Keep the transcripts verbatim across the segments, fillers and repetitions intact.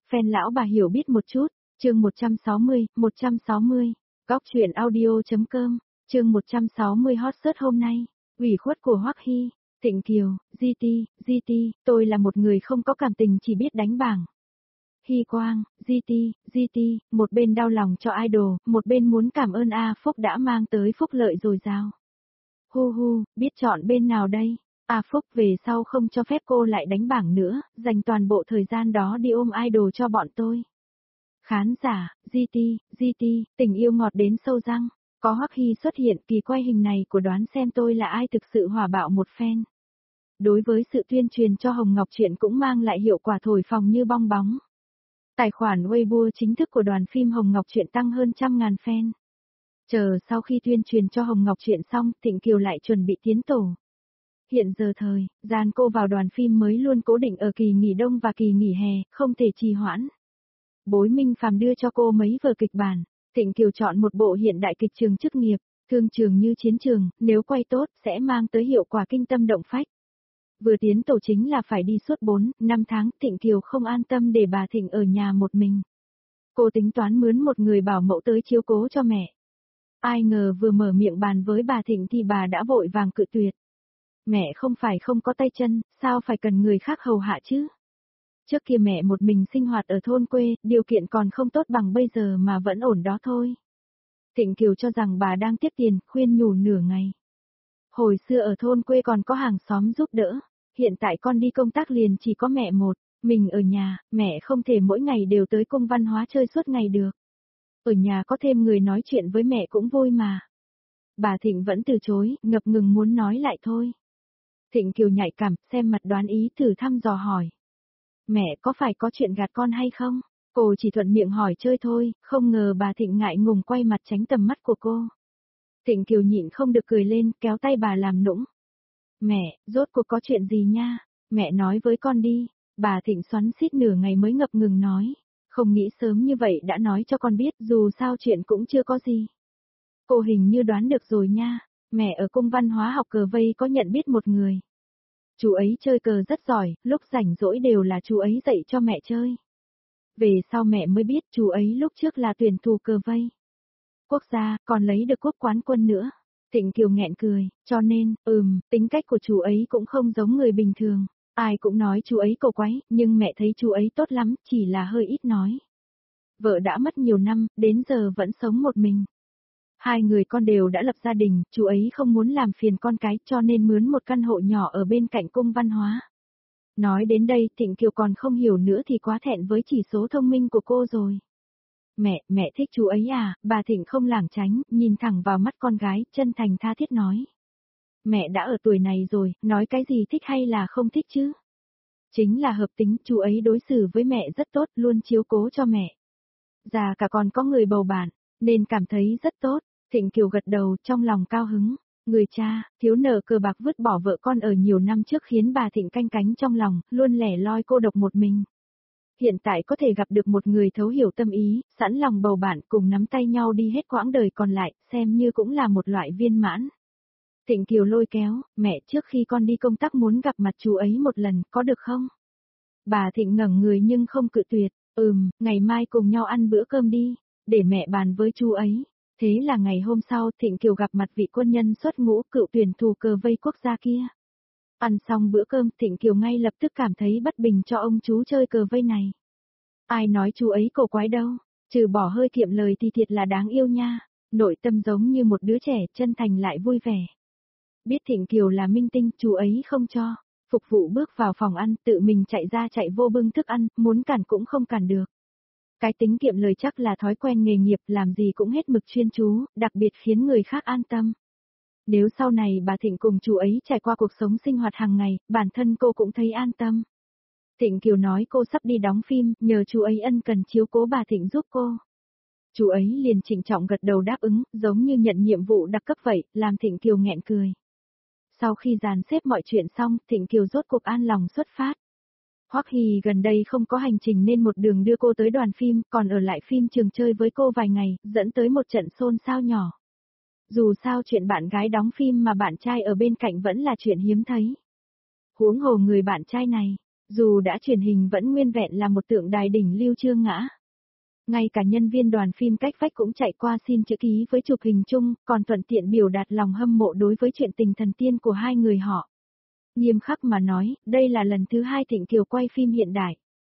Fan lão bà hiểu biết một chút, chương một trăm sáu mươi, một trăm sáu mươi, góc truyện audio.com, chương một trăm sáu mươi hot search hôm nay, ủy khuất của Hoắc Hy, Thịnh Kiều, giê tê, giê tê, tôi là một người không có cảm tình chỉ biết đánh bảng. Hy Quang, giê tê, giê tê, một bên đau lòng cho idol, một bên muốn cảm ơn A Phúc đã mang tới phúc lợi dồi dào. Hu hu, biết chọn bên nào đây? A Phúc về sau không cho phép cô lại đánh bảng nữa, dành toàn bộ thời gian đó đi ôm idol cho bọn tôi. Khán giả, giê tê, giê tê, tình yêu ngọt đến sâu răng. Có Hoắc Hy xuất hiện, kỳ quay hình này của đoán xem tôi là ai thực sự hòa bạo một phen. Đối với sự tuyên truyền cho Hồng Ngọc Truyện cũng mang lại hiệu quả thổi phồng như bong bóng. Tài khoản Weibo chính thức của đoàn phim Hồng Ngọc Truyện tăng hơn trăm ngàn fan. Chờ sau khi tuyên truyền cho Hồng Ngọc Truyện xong, Thịnh Kiều lại chuẩn bị tiến tổ. Hiện giờ thời, gian cô vào đoàn phim mới luôn cố định ở kỳ nghỉ đông và kỳ nghỉ hè, không thể trì hoãn. Bối Minh Phàm đưa cho cô mấy vở kịch bản, Thịnh Kiều chọn một bộ hiện đại kịch trường chức nghiệp, thương trường như chiến trường, nếu quay tốt sẽ mang tới hiệu quả kinh tâm động phách. Vừa tiến tổ chính là phải đi suốt bốn, năm tháng, Thịnh Kiều không an tâm để bà Thịnh ở nhà một mình. Cô tính toán mướn một người bảo mẫu tới chiếu cố cho mẹ. Ai ngờ vừa mở miệng bàn với bà Thịnh thì bà đã vội vàng cự tuyệt. Mẹ không phải không có tay chân, sao phải cần người khác hầu hạ chứ? Trước kia mẹ một mình sinh hoạt ở thôn quê, điều kiện còn không tốt bằng bây giờ mà vẫn ổn đó thôi. Thịnh Kiều cho rằng bà đang tiếp tiền, khuyên nhủ nửa ngày. Hồi xưa ở thôn quê còn có hàng xóm giúp đỡ, hiện tại con đi công tác liền chỉ có mẹ một, mình ở nhà, mẹ không thể mỗi ngày đều tới cung văn hóa chơi suốt ngày được. Ở nhà có thêm người nói chuyện với mẹ cũng vui mà. Bà Thịnh vẫn từ chối, ngập ngừng muốn nói lại thôi. Thịnh Kiều nhạy cảm, xem mặt đoán ý thử thăm dò hỏi. Mẹ có phải có chuyện gạt con hay không? Cô chỉ thuận miệng hỏi chơi thôi, không ngờ bà Thịnh ngại ngùng quay mặt tránh tầm mắt của cô. Thịnh Kiều nhịn không được cười lên, kéo tay bà làm nũng. Mẹ, rốt cuộc có chuyện gì nha? Mẹ nói với con đi. Bà Thịnh xoắn xít nửa ngày mới ngập ngừng nói. Không nghĩ sớm như vậy đã nói cho con biết, dù sao chuyện cũng chưa có gì. Cô hình như đoán được rồi nha. Mẹ ở cung văn hóa học cờ vây có nhận biết một người. Chú ấy chơi cờ rất giỏi, lúc rảnh rỗi đều là chú ấy dạy cho mẹ chơi. Về sau mẹ mới biết chú ấy lúc trước là tuyển thủ cờ vây. Quốc gia, còn lấy được quốc quán quân nữa. Thịnh Kiều nghẹn cười, cho nên, ừm, tính cách của chú ấy cũng không giống người bình thường. Ai cũng nói chú ấy cổ quái, nhưng mẹ thấy chú ấy tốt lắm, chỉ là hơi ít nói. Vợ đã mất nhiều năm, đến giờ vẫn sống một mình. Hai người con đều đã lập gia đình, chú ấy không muốn làm phiền con cái cho nên mướn một căn hộ nhỏ ở bên cạnh cung văn hóa. Nói đến đây Thịnh Kiều còn không hiểu nữa thì quá thẹn với chỉ số thông minh của cô rồi. Mẹ, mẹ thích chú ấy à? Bà Thịnh không lảng tránh, nhìn thẳng vào mắt con gái, chân thành tha thiết nói. Mẹ đã ở tuổi này rồi, nói cái gì thích hay là không thích chứ? Chính là hợp tính, chú ấy đối xử với mẹ rất tốt, luôn chiếu cố cho mẹ. Già cả còn có người bầu bạn, nên cảm thấy rất tốt. Thịnh Kiều gật đầu trong lòng cao hứng. Người cha, thiếu nợ cờ bạc vứt bỏ vợ con ở nhiều năm trước khiến bà Thịnh canh cánh trong lòng, luôn lẻ loi cô độc một mình. Hiện tại có thể gặp được một người thấu hiểu tâm ý, sẵn lòng bầu bạn cùng nắm tay nhau đi hết quãng đời còn lại, xem như cũng là một loại viên mãn. Thịnh Kiều lôi kéo, mẹ trước khi con đi công tác muốn gặp mặt chú ấy một lần, có được không? Bà Thịnh ngẩng người nhưng không cự tuyệt, ừm, ngày mai cùng nhau ăn bữa cơm đi, để mẹ bàn với chú ấy. Thế là ngày hôm sau Thịnh Kiều gặp mặt vị quân nhân xuất ngũ cựu tuyển thủ cờ vây quốc gia kia. Ăn xong bữa cơm Thịnh Kiều ngay lập tức cảm thấy bất bình cho ông chú chơi cờ vây này. Ai nói chú ấy cổ quái đâu, trừ bỏ hơi kiệm lời thì thiệt là đáng yêu nha, nội tâm giống như một đứa trẻ chân thành lại vui vẻ. Biết Thịnh Kiều là minh tinh chú ấy không cho, phục vụ bước vào phòng ăn tự mình chạy ra chạy vô bưng thức ăn, muốn cản cũng không cản được. Cái tính kiệm lời chắc là thói quen nghề nghiệp làm gì cũng hết mực chuyên chú, đặc biệt khiến người khác an tâm. Nếu sau này bà Thịnh cùng chú ấy trải qua cuộc sống sinh hoạt hàng ngày, bản thân cô cũng thấy an tâm. Thịnh Kiều nói cô sắp đi đóng phim, nhờ chú ấy ân cần chiếu cố bà Thịnh giúp cô. Chú ấy liền trịnh trọng gật đầu đáp ứng, giống như nhận nhiệm vụ đặc cấp vậy, làm Thịnh Kiều nghẹn cười. Sau khi dàn xếp mọi chuyện xong, Thịnh Kiều rốt cuộc an lòng xuất phát. Hoắc Hy gần đây không có hành trình nên một đường đưa cô tới đoàn phim, còn ở lại phim trường chơi với cô vài ngày, dẫn tới một trận xôn xao nhỏ. Dù sao chuyện bạn gái đóng phim mà bạn trai ở bên cạnh vẫn là chuyện hiếm thấy. Huống hồ người bạn trai này, Dù đã truyền hình vẫn nguyên vẹn là một tượng đài đỉnh lưu chưa ngã. Ngay cả nhân viên đoàn phim cách vách cũng chạy qua xin chữ ký với chụp hình chung, còn thuận tiện biểu đạt lòng hâm mộ đối với chuyện tình thần tiên của hai người họ. Nghiêm khắc mà nói, đây là lần thứ hai Thịnh Kiều quay phim hiện đại.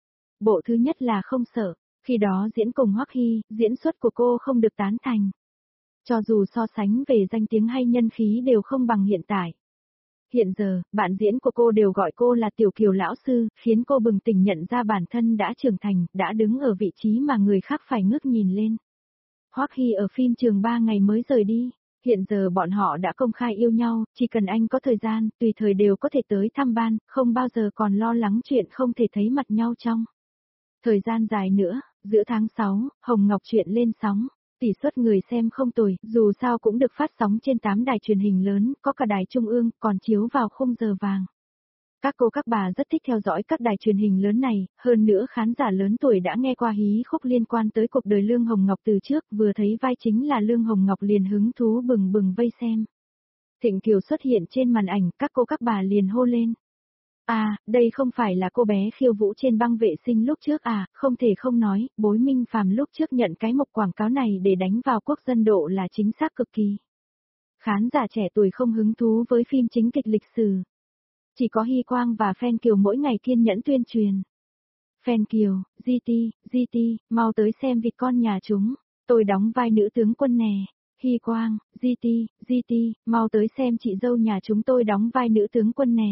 Bộ thứ nhất là Không Sợ, khi đó diễn cùng Hoắc Hy, diễn xuất của cô không được tán thành. Cho dù so sánh về danh tiếng hay nhân khí đều không bằng hiện tại. Hiện giờ, bạn diễn của cô đều gọi cô là Tiểu Kiều lão sư, khiến cô bừng tỉnh nhận ra bản thân đã trưởng thành, đã đứng ở vị trí mà người khác phải ngước nhìn lên. Hoắc Hy ở phim trường ba ngày mới rời đi, hiện giờ bọn họ đã công khai yêu nhau, chỉ cần anh có thời gian, tùy thời đều có thể tới thăm ban, không bao giờ còn lo lắng chuyện không thể thấy mặt nhau trong. Thời gian dài nữa, giữa tháng sáu, Hồng Ngọc Truyện lên sóng. Tỷ suất người xem không tồi, dù sao cũng được phát sóng trên tám đài truyền hình lớn, có cả đài trung ương, còn chiếu vào khung giờ vàng. Các cô các bà rất thích theo dõi các đài truyền hình lớn này, hơn nữa khán giả lớn tuổi đã nghe qua hí khúc liên quan tới cuộc đời Lương Hồng Ngọc từ trước, vừa thấy vai chính là Lương Hồng Ngọc liền hứng thú bừng bừng vây xem. Thịnh Kiều xuất hiện trên màn ảnh, các cô các bà liền hô lên. À, đây không phải là cô bé khiêu vũ trên băng vệ sinh lúc trước à, không thể không nói, Bối Minh Phàm lúc trước nhận cái mộc quảng cáo này để đánh vào quốc dân độ là chính xác cực kỳ. Khán giả trẻ tuổi không hứng thú với phim chính kịch lịch sử. Chỉ có Hy Quang và Fan Kiều mỗi ngày kiên nhẫn tuyên truyền. Fan Kiều, giê tê, giê tê, mau tới xem vịt con nhà chúng, tôi đóng vai nữ tướng quân nè. Hy Quang, giê tê, giê tê, mau tới xem chị dâu nhà chúng tôi đóng vai nữ tướng quân nè.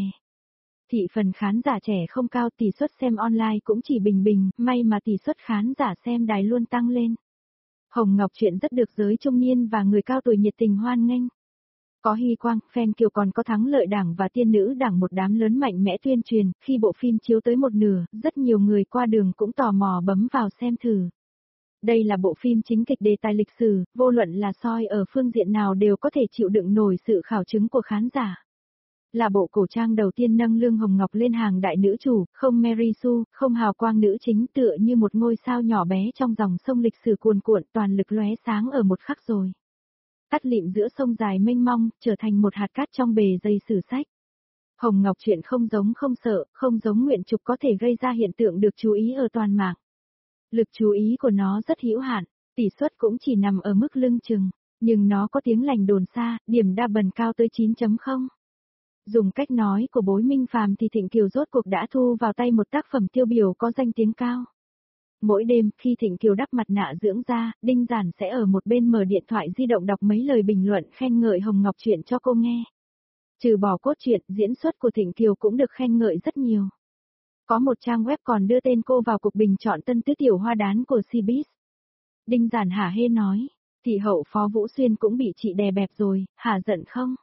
Thị phần khán giả trẻ không cao, tỷ suất xem online cũng chỉ bình bình, may mà tỷ suất khán giả xem đài luôn tăng lên. Hồng Ngọc Truyện rất được giới trung niên và người cao tuổi nhiệt tình hoan nghênh. Có Hy Quang, Fan Kiều còn có Thắng Lợi Đảng và Tiên Nữ Đảng một đám lớn mạnh mẽ tuyên truyền, khi bộ phim chiếu tới một nửa, rất nhiều người qua đường cũng tò mò bấm vào xem thử. Đây là bộ phim chính kịch đề tài lịch sử, vô luận là soi ở phương diện nào đều có thể chịu đựng nổi sự khảo chứng của khán giả. Là bộ cổ trang đầu tiên nâng Lương Hồng Ngọc lên hàng đại nữ chủ, không Mary Sue, không hào quang nữ chính tựa như một ngôi sao nhỏ bé trong dòng sông lịch sử cuồn cuộn toàn lực lóe sáng ở một khắc rồi. Tắt lịm giữa sông dài mênh mong, trở thành một hạt cát trong bề dây sử sách. Hồng Ngọc Truyện không giống Không Sợ, không giống Nguyện Trục có thể gây ra hiện tượng được chú ý ở toàn mạng. Lực chú ý của nó rất hữu hạn, tỷ suất cũng chỉ nằm ở mức lưng chừng, nhưng nó có tiếng lành đồn xa, điểm đa bần cao tới chín chấm không. Dùng cách nói của Bối Minh Phàm thì Thịnh Kiều rốt cuộc đã thu vào tay một tác phẩm tiêu biểu có danh tiếng cao. Mỗi đêm, khi Thịnh Kiều đắp mặt nạ dưỡng da, Đinh Giản sẽ ở một bên mở điện thoại di động đọc mấy lời bình luận khen ngợi Hồng Ngọc Truyện cho cô nghe. Trừ bỏ cốt truyện, diễn xuất của Thịnh Kiều cũng được khen ngợi rất nhiều. Có một trang web còn đưa tên cô vào cuộc bình chọn tân tứ tiểu hoa đán của Cbiz. Đinh Giản hả hê nói, thị hậu Phó Vũ Xuyên cũng bị chị đè bẹp rồi, hả giận không?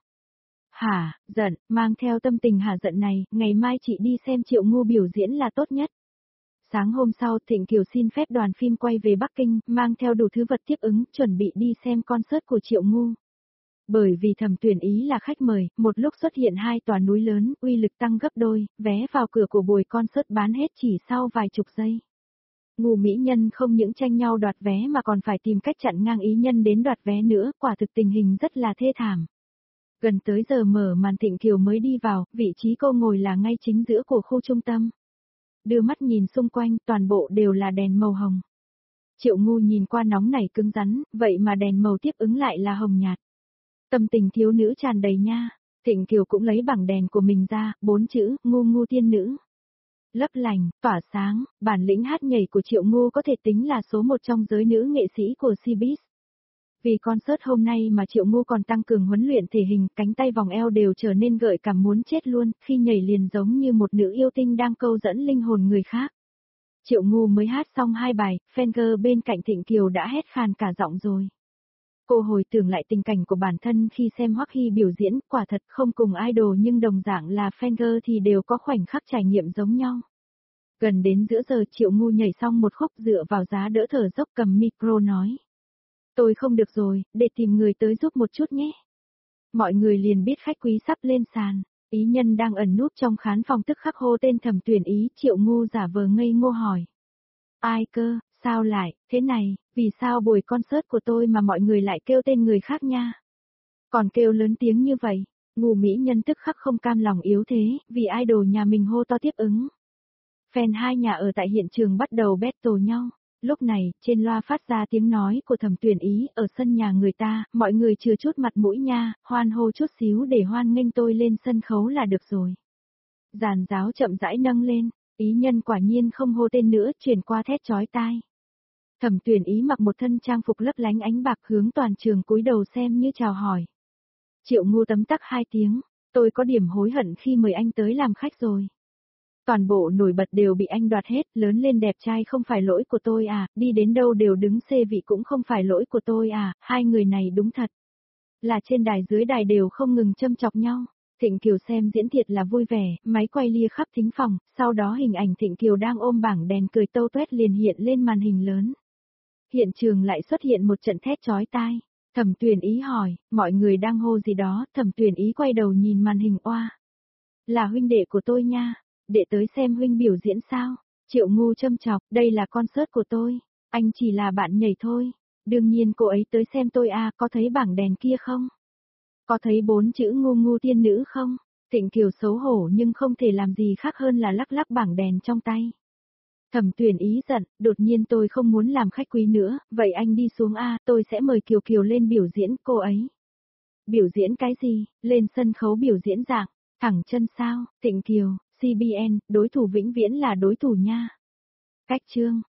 Hả, giận, mang theo tâm tình hả giận này, ngày mai chị đi xem Triệu Ngu biểu diễn là tốt nhất. Sáng hôm sau, Thịnh Kiều xin phép đoàn phim quay về Bắc Kinh, mang theo đủ thứ vật tiếp ứng, chuẩn bị đi xem concert của Triệu Ngu. Bởi vì Thẩm Tuyển Ý là khách mời, một lúc xuất hiện hai tòa núi lớn, uy lực tăng gấp đôi, vé vào cửa của buổi concert bán hết chỉ sau vài chục giây. Ngu mỹ nhân không những tranh nhau đoạt vé mà còn phải tìm cách chặn ngang ý nhân đến đoạt vé nữa, quả thực tình hình rất là thê thảm. Gần tới giờ mở màn Thịnh Kiều mới đi vào, vị trí cô ngồi là ngay chính giữa của khu trung tâm. Đưa mắt nhìn xung quanh, toàn bộ đều là đèn màu hồng. Triệu Ngu nhìn qua nóng nảy cứng rắn, vậy mà đèn màu tiếp ứng lại là hồng nhạt. Tâm tình thiếu nữ tràn đầy nha. Thịnh Kiều cũng lấy bảng đèn của mình ra, bốn chữ, Ngu Ngu tiên nữ. Lấp lành, tỏa sáng, bản lĩnh hát nhảy của Triệu Ngu có thể tính là số một trong giới nữ nghệ sĩ của Cbiz. Vì concert hôm nay mà Triệu Ngu còn tăng cường huấn luyện thể hình, cánh tay vòng eo đều trở nên gợi cảm muốn chết luôn, khi nhảy liền giống như một nữ yêu tinh đang câu dẫn linh hồn người khác. Triệu Ngu mới hát xong hai bài, Fanger bên cạnh Thịnh Kiều đã hét khàn cả giọng rồi. Cô hồi tưởng lại tình cảnh của bản thân khi xem Hoắc Hy biểu diễn, quả thật không cùng idol nhưng đồng dạng là Fanger thì đều có khoảnh khắc trải nghiệm giống nhau. Gần đến giữa giờ Triệu Ngu nhảy xong một khúc dựa vào giá đỡ thở dốc cầm micro nói. Tôi không được rồi, để tìm người tới giúp một chút nhé. Mọi người liền biết khách quý sắp lên sàn, ý nhân đang ẩn núp trong khán phòng tức khắc hô tên Thẩm Tuyển Ý, Triệu Ngu giả vờ ngây ngô hỏi. Ai cơ, sao lại, thế này, vì sao buổi concert của tôi mà mọi người lại kêu tên người khác nha? Còn kêu lớn tiếng như vậy, Ngu mỹ nhân tức khắc không cam lòng yếu thế, vì idol nhà mình hô to tiếp ứng. Fan hai nhà ở tại hiện trường bắt đầu battle nhau. Lúc này, trên loa phát ra tiếng nói của Thẩm Tuyển Ý, ở sân nhà người ta, mọi người chừa chút mặt mũi nha, hoan hô chút xíu để hoan nghênh tôi lên sân khấu là được rồi. Giàn giáo chậm rãi nâng lên, ý nhân quả nhiên không hô tên nữa, chuyển qua thét chói tai. Thẩm Tuyển Ý mặc một thân trang phục lấp lánh ánh bạc hướng toàn trường cúi đầu xem như chào hỏi. Triệu Ngu tấm tắc hai tiếng, tôi có điểm hối hận khi mời anh tới làm khách rồi. Toàn bộ nổi bật đều bị anh đoạt hết, lớn lên đẹp trai không phải lỗi của tôi à, đi đến đâu đều đứng xê vị cũng không phải lỗi của tôi à, hai người này đúng thật. Là trên đài dưới đài đều không ngừng châm chọc nhau. Thịnh Kiều xem diễn thiệt là vui vẻ, máy quay lia khắp thính phòng, sau đó hình ảnh Thịnh Kiều đang ôm bảng đèn cười tâu tuét liền hiện lên màn hình lớn. Hiện trường lại xuất hiện một trận thét chói tai. Thẩm Tuyển Ý hỏi, mọi người đang hô gì đó, Thẩm Tuyển Ý quay đầu nhìn màn hình oa. Là huynh đệ của tôi nha, đệ tới xem huynh biểu diễn sao? Triệu Ngu châm chọc, đây là concert của tôi, anh chỉ là bạn nhảy thôi. Đương nhiên cô ấy tới xem tôi à, có thấy bảng đèn kia không? Có thấy bốn chữ ngu ngu tiên nữ không? Thịnh Kiều xấu hổ nhưng không thể làm gì khác hơn là lắc lắc bảng đèn trong tay. Thẩm Tuyển Ý giận, đột nhiên tôi không muốn làm khách quý nữa, vậy anh đi xuống a, tôi sẽ mời Kiều Kiều lên biểu diễn, cô ấy. Biểu diễn cái gì, lên sân khấu biểu diễn dạng, thẳng chân sao, Thịnh Kiều, xê bê en, đối thủ vĩnh viễn là đối thủ nha. Cách chương.